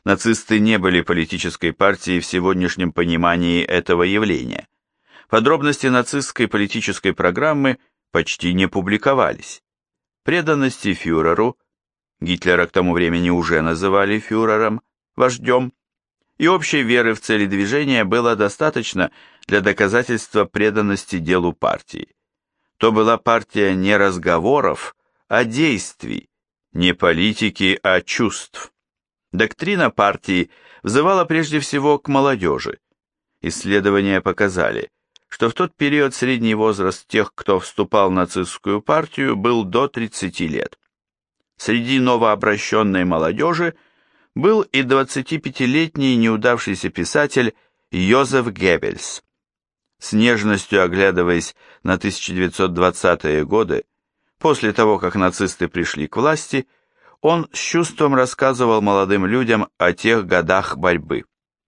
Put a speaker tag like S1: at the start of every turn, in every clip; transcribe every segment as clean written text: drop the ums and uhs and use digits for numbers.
S1: Нацисты не были политической партией в сегодняшнем понимании этого явления. Подробности нацистской политической программы почти не публиковались. Преданности фюреру, Гитлера к тому времени уже называли фюрером, вождем, и общей веры в цели движения было достаточно для доказательства преданности делу партии. То была партия не разговоров, а действий, не политики, а чувств. Доктрина партии взывала прежде всего к молодежи. Исследования показали, что в тот период средний возраст тех, кто вступал в нацистскую партию, был до 30 лет. Среди новообращенной молодежи был и 25-летний неудавшийся писатель Йозеф Геббельс. С нежностью оглядываясь на 1920-е годы, после того, как нацисты пришли к власти, он с чувством рассказывал молодым людям о тех годах борьбы.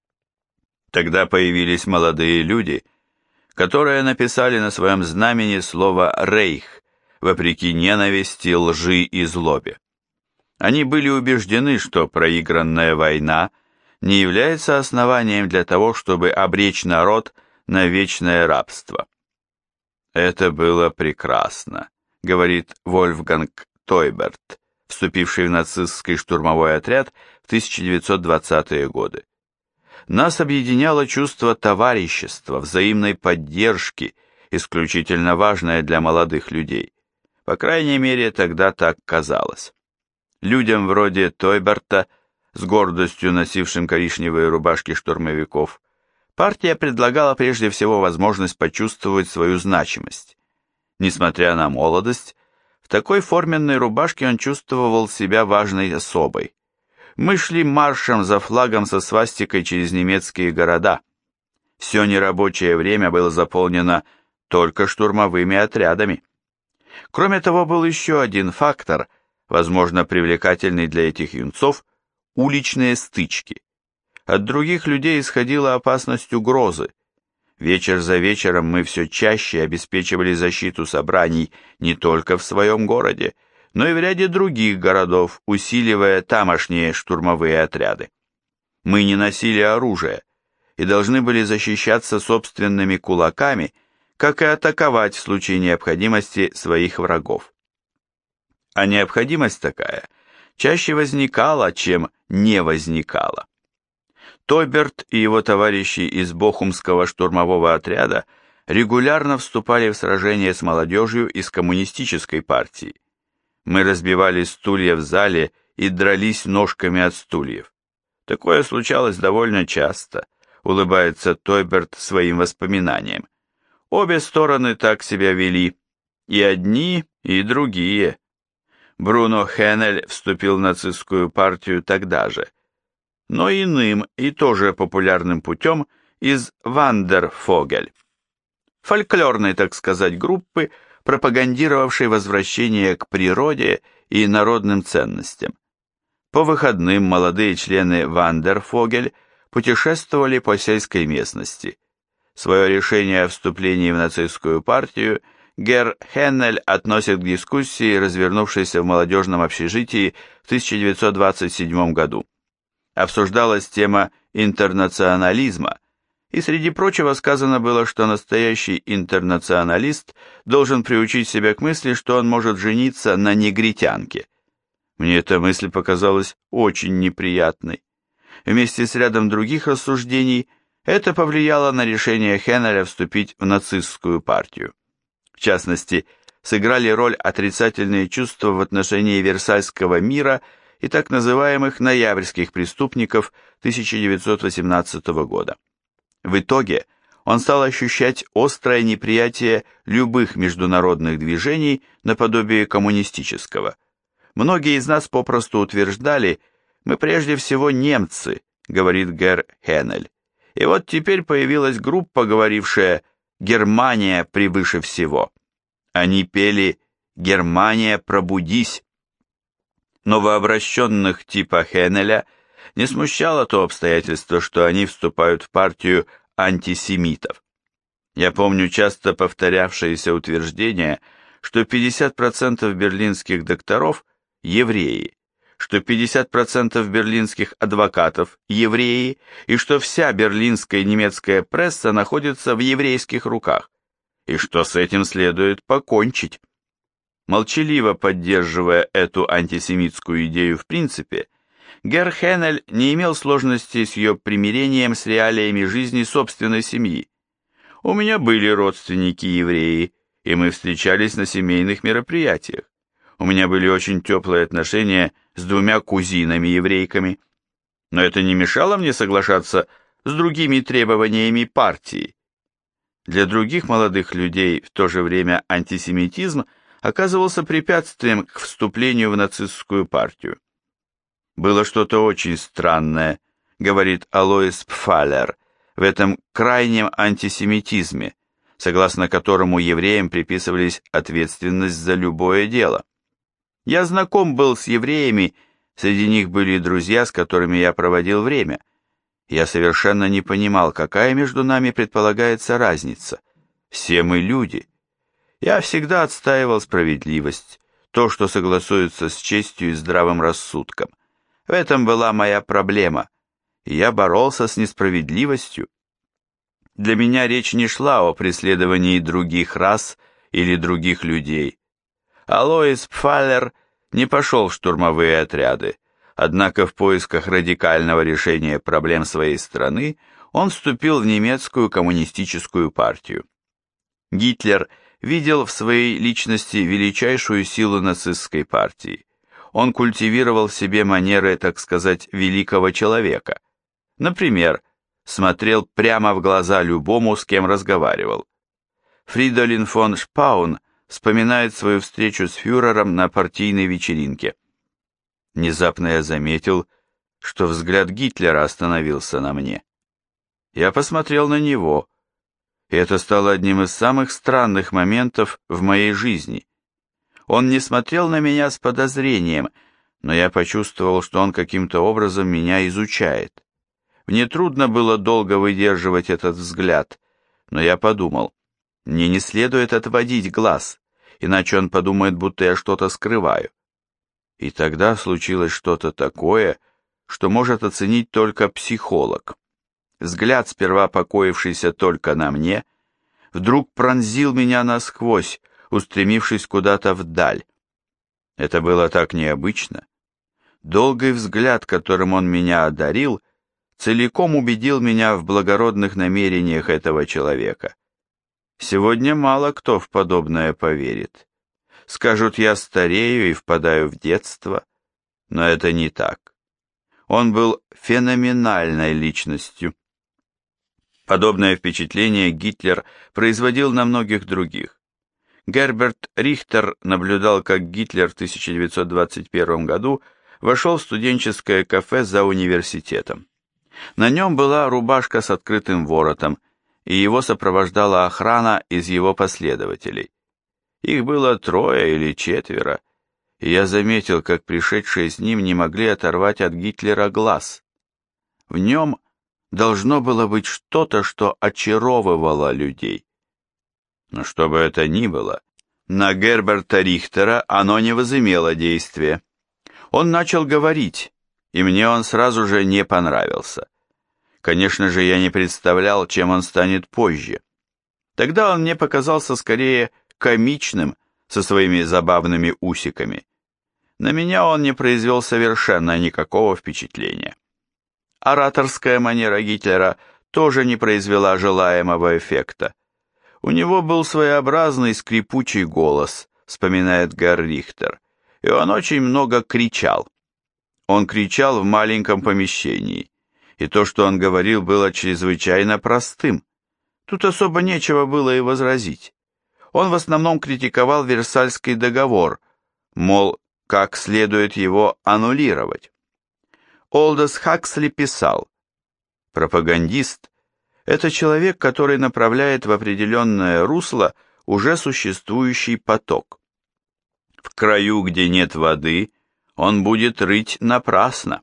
S1: Тогда появились молодые люди, которые написали на своем знамени слово «рейх», вопреки ненависти, лжи и злобе. Они были убеждены, что проигранная война не является основанием для того, чтобы обречь народ на вечное рабство. «Это было прекрасно», — говорит Вольфганг Тойберт, вступивший в нацистский штурмовой отряд в 1920-е годы. Нас объединяло чувство товарищества, взаимной поддержки, исключительно важное для молодых людей. По крайней мере, тогда так казалось. Людям вроде Тойберта, с гордостью носившим коричневые рубашки штурмовиков, партия предлагала прежде всего возможность почувствовать свою значимость. Несмотря на молодость, в такой форменной рубашке он чувствовал себя важной особой. Мы шли маршем за флагом со свастикой через немецкие города. Все нерабочее время было заполнено только штурмовыми отрядами. Кроме того, был еще один фактор, возможно, привлекательный для этих юнцов – уличные стычки. От других людей исходила опасность угрозы. Вечер за вечером мы все чаще обеспечивали защиту собраний не только в своем городе, но и в ряде других городов, усиливая тамошние штурмовые отряды. Мы не носили оружие и должны были защищаться собственными кулаками, как и атаковать в случае необходимости своих врагов. А необходимость такая чаще возникала, чем не возникала. Тойберт и его товарищи из Бохумского штурмового отряда регулярно вступали в сражения с молодежью из коммунистической партии. Мы разбивали стулья в зале и дрались ножками от стульев. Такое случалось довольно часто, улыбается Тойберт своим воспоминаниям. Обе стороны так себя вели, и одни, и другие. Бруно Хеннель вступил в нацистскую партию тогда же, но иным и тоже популярным путем из Вандерфогель, фольклорной, так сказать, группы, пропагандировавшей возвращение к природе и народным ценностям. По выходным молодые члены Вандерфогель путешествовали по сельской местности. Свое решение о вступлении в нацистскую партию Герр Хеннель относит к дискуссии, развернувшейся в молодежном общежитии в 1927 году. Обсуждалась тема интернационализма, и среди прочего сказано было, что настоящий интернационалист должен приучить себя к мысли, что он может жениться на негритянке. Мне эта мысль показалась очень неприятной. Вместе с рядом других рассуждений это повлияло на решение Хеннеля вступить в нацистскую партию. В частности, сыграли роль отрицательные чувства в отношении Версальского мира и так называемых ноябрьских преступников 1918 года. В итоге он стал ощущать острое неприятие любых международных движений наподобие коммунистического. Многие из нас попросту утверждали: «Мы прежде всего немцы», говорит Герр Хеннель. И вот теперь появилась группа, говорившая «Германия превыше всего». Они пели «Германия, пробудись». Новообращенных типа Хеннеля не смущало то обстоятельство, что они вступают в партию антисемитов. Я помню часто повторявшееся утверждение, что 50% берлинских докторов – евреи, что 50% берлинских адвокатов – евреи, и что вся берлинская и немецкая пресса находится в еврейских руках, и что с этим следует покончить. Молчаливо поддерживая эту антисемитскую идею в принципе, Герр Хеннель не имел сложностей с ее примирением с реалиями жизни собственной семьи. У меня были родственники евреи, и мы встречались на семейных мероприятиях. У меня были очень теплые отношения с двумя кузинами-еврейками, но это не мешало мне соглашаться с другими требованиями партии. Для других молодых людей в то же время антисемитизм оказывался препятствием к вступлению в нацистскую партию. Было что-то очень странное, говорит Алоис Пфаллер, в этом крайнем антисемитизме, согласно которому евреям приписывались ответственность за любое дело. Я знаком был с евреями, среди них были и друзья, с которыми я проводил время. Я совершенно не понимал, какая между нами предполагается разница. Все мы люди. Я всегда отстаивал справедливость, то, что согласуется с честью и здравым рассудком. В этом была моя проблема, и я боролся с несправедливостью. Для меня речь не шла о преследовании других рас или других людей. Алоис Пфаллер не пошел в штурмовые отряды, однако в поисках радикального решения проблем своей страны он вступил в немецкую коммунистическую партию. Гитлер видел в своей личности величайшую силу нацистской партии. Он культивировал в себе манеры, так сказать, великого человека. Например, смотрел прямо в глаза любому, с кем разговаривал. Фридолин фон Шпаун вспоминает свою встречу с фюрером на партийной вечеринке. Внезапно я заметил, что взгляд Гитлера остановился на мне. Я посмотрел на него, и это стало одним из самых странных моментов в моей жизни. Он не смотрел на меня с подозрением, но я почувствовал, что он каким-то образом меня изучает. Мне трудно было долго выдерживать этот взгляд, но я подумал, мне не следует отводить глаз, иначе он подумает, будто я что-то скрываю. И тогда случилось что-то такое, что может оценить только психолог. Взгляд, сперва покоившийся только на мне, вдруг пронзил меня насквозь, устремившись куда-то вдаль. Это было так необычно. Долгий взгляд, которым он меня одарил, целиком убедил меня в благородных намерениях этого человека. Сегодня мало кто в подобное поверит. Скажут, я старею и впадаю в детство, но это не так. Он был феноменальной личностью. Подобное впечатление Гитлер производил на многих других. Герберт Рихтер наблюдал, как Гитлер в 1921 году вошел в студенческое кафе за университетом. На нем была рубашка с открытым воротом, и его сопровождала охрана из его последователей. Их было 3 или 4, и я заметил, как пришедшие с ним не могли оторвать от Гитлера глаз. В нем должно было быть что-то, что очаровывало людей. Но что бы это ни было, на Герберта Рихтера оно не возымело действия. Он начал говорить, и мне он сразу же не понравился. Конечно же, я не представлял, чем он станет позже. Тогда он мне показался скорее комичным, со своими забавными усиками. На меня он не произвел совершенно никакого впечатления. Ораторская манера Гитлера тоже не произвела желаемого эффекта. У него был своеобразный скрипучий голос, вспоминает Герр Рихтер, и он очень много кричал. Он кричал в маленьком помещении, и то, что он говорил, было чрезвычайно простым. Тут особо нечего было и возразить. Он в основном критиковал Версальский договор, мол, как следует его аннулировать. Олдос Хаксли писал: пропагандист – это человек, который направляет в определенное русло уже существующий поток. В краю, где нет воды, он будет рыть напрасно.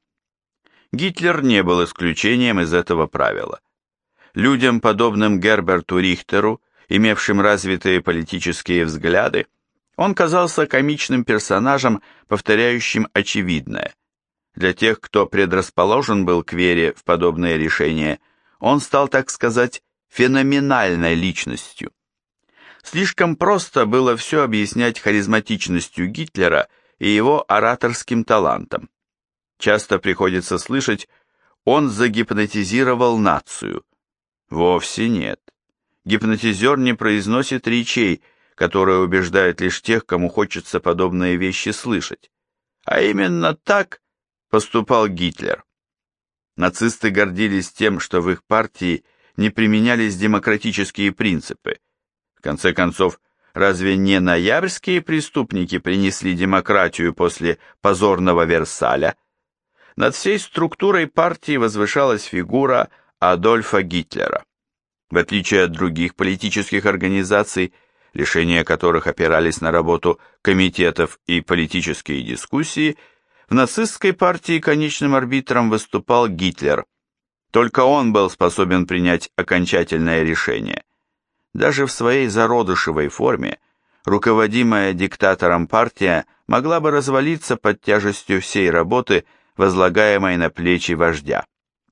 S1: Гитлер не был исключением из этого правила. Людям, подобным Герберту Рихтеру, имевшим развитые политические взгляды, он казался комичным персонажем, повторяющим очевидное. Для тех, кто предрасположен был к вере в подобные решения, он стал, так сказать, феноменальной личностью. Слишком просто было все объяснять харизматичностью Гитлера и его ораторским талантом. Часто приходится слышать: он загипнотизировал нацию. Вовсе нет. Гипнотизер не произносит речей, которые убеждают лишь тех, кому хочется подобные вещи слышать. А именно так поступал Гитлер. Нацисты гордились тем, что в их партии не применялись демократические принципы. В конце концов, разве не ноябрьские преступники принесли демократию после позорного Версаля? Над всей структурой партии возвышалась фигура Адольфа Гитлера. В отличие от других политических организаций, решения которых опирались на работу комитетов и политические дискуссии, в нацистской партии конечным арбитром выступал Гитлер. Только он был способен принять окончательное решение. Даже в своей зародышевой форме руководимая диктатором партия могла бы развалиться под тяжестью всей работы, возлагаемой на плечи вождя.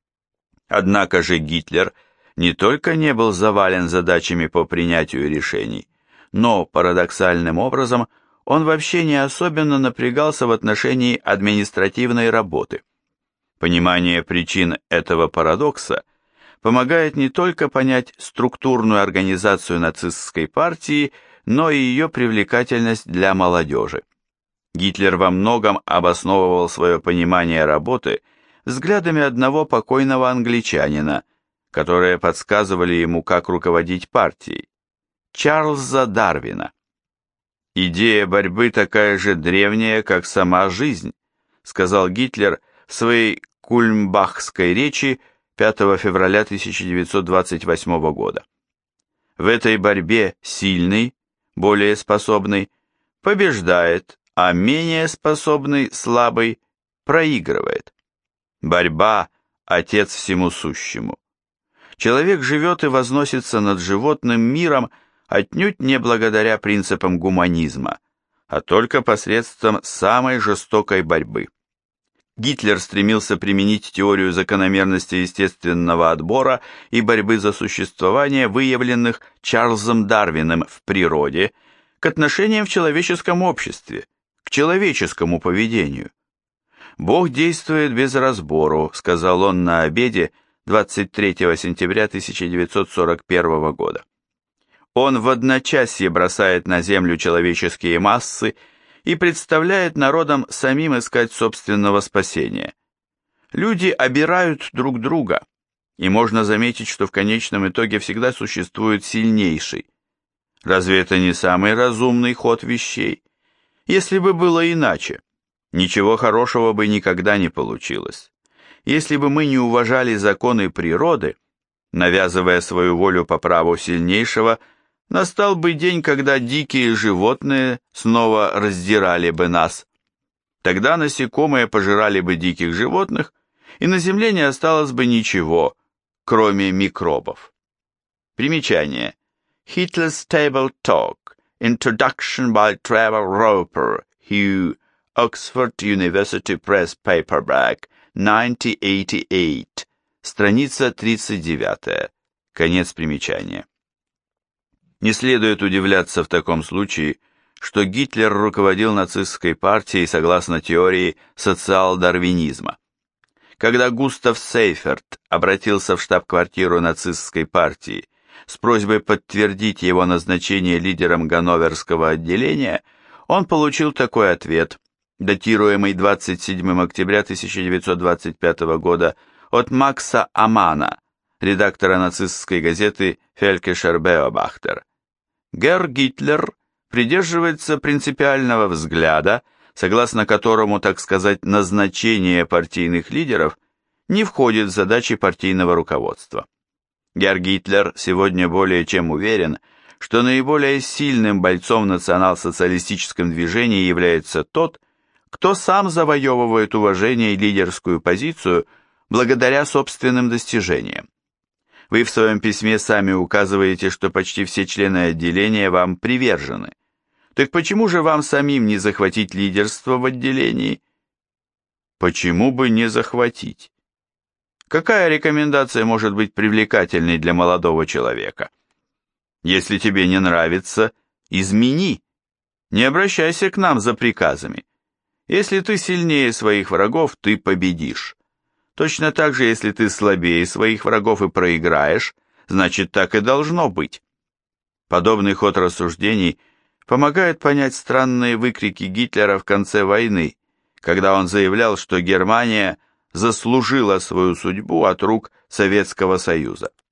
S1: Однако же Гитлер не только не был завален задачами по принятию решений, но, парадоксальным образом, он вообще не особенно напрягался в отношении административной работы. Понимание причин этого парадокса помогает не только понять структурную организацию нацистской партии, но и ее привлекательность для молодежи. Гитлер во многом обосновывал свое понимание работы взглядами одного покойного англичанина, которые подсказывали ему, как руководить партией, Чарльза Дарвина. «Идея борьбы такая же древняя, как сама жизнь», сказал Гитлер в своей кульмбахской речи 5 февраля 1928 года. В этой борьбе сильный, более способный, побеждает, а менее способный, слабый, проигрывает. Борьба – отец всему сущему. Человек живет и возносится над животным миром отнюдь не благодаря принципам гуманизма, а только посредством самой жестокой борьбы. Гитлер стремился применить теорию закономерности естественного отбора и борьбы за существование, выявленных Чарльзом Дарвином в природе, к отношениям в человеческом обществе, к человеческому поведению. «Бог действует без разбору», сказал он на обеде 23 сентября 1941 года. Он в одночасье бросает на землю человеческие массы и представляет народам самим искать собственного спасения. Люди обирают друг друга, и можно заметить, что в конечном итоге всегда существует сильнейший. Разве это не самый разумный ход вещей? Если бы было иначе, ничего хорошего бы никогда не получилось. Если бы мы не уважали законы природы, навязывая свою волю по праву сильнейшего, настал бы день, когда дикие животные снова раздирали бы нас. Тогда насекомые пожирали бы диких животных, и на земле не осталось бы ничего, кроме микробов. Примечание. Hitler's Table Talk. Introduction by Trevor Roper. Hugh. Oxford University Press Paperback. 1988. Страница 39. Конец примечания. Не следует удивляться в таком случае, что Гитлер руководил нацистской партией согласно теории социал-дарвинизма. Когда Густав Сейферт обратился в штаб-квартиру нацистской партии с просьбой подтвердить его назначение лидером ганноверского отделения, он получил такой ответ, датируемый 27 октября 1925 года, от Макса Амана, редактора нацистской газеты «Völkischer Beobachter». Герр Гитлер придерживается принципиального взгляда, согласно которому, так сказать, назначение партийных лидеров не входит в задачи партийного руководства. Герр Гитлер сегодня более чем уверен, что наиболее сильным бойцом в национал-социалистическом движении является тот, кто сам завоевывает уважение и лидерскую позицию благодаря собственным достижениям. Вы в своем письме сами указываете, что почти все члены отделения вам привержены. Так почему же вам самим не захватить лидерство в отделении? Почему бы не захватить? Какая рекомендация может быть привлекательной для молодого человека? Если тебе не нравится, измени. Не обращайся к нам за приказами. Если ты сильнее своих врагов, ты победишь. Точно так же, если ты слабее своих врагов и проиграешь, значит, так и должно быть. Подобный ход рассуждений помогает понять странные выкрики Гитлера в конце войны, когда он заявлял, что Германия заслужила свою судьбу от рук Советского Союза.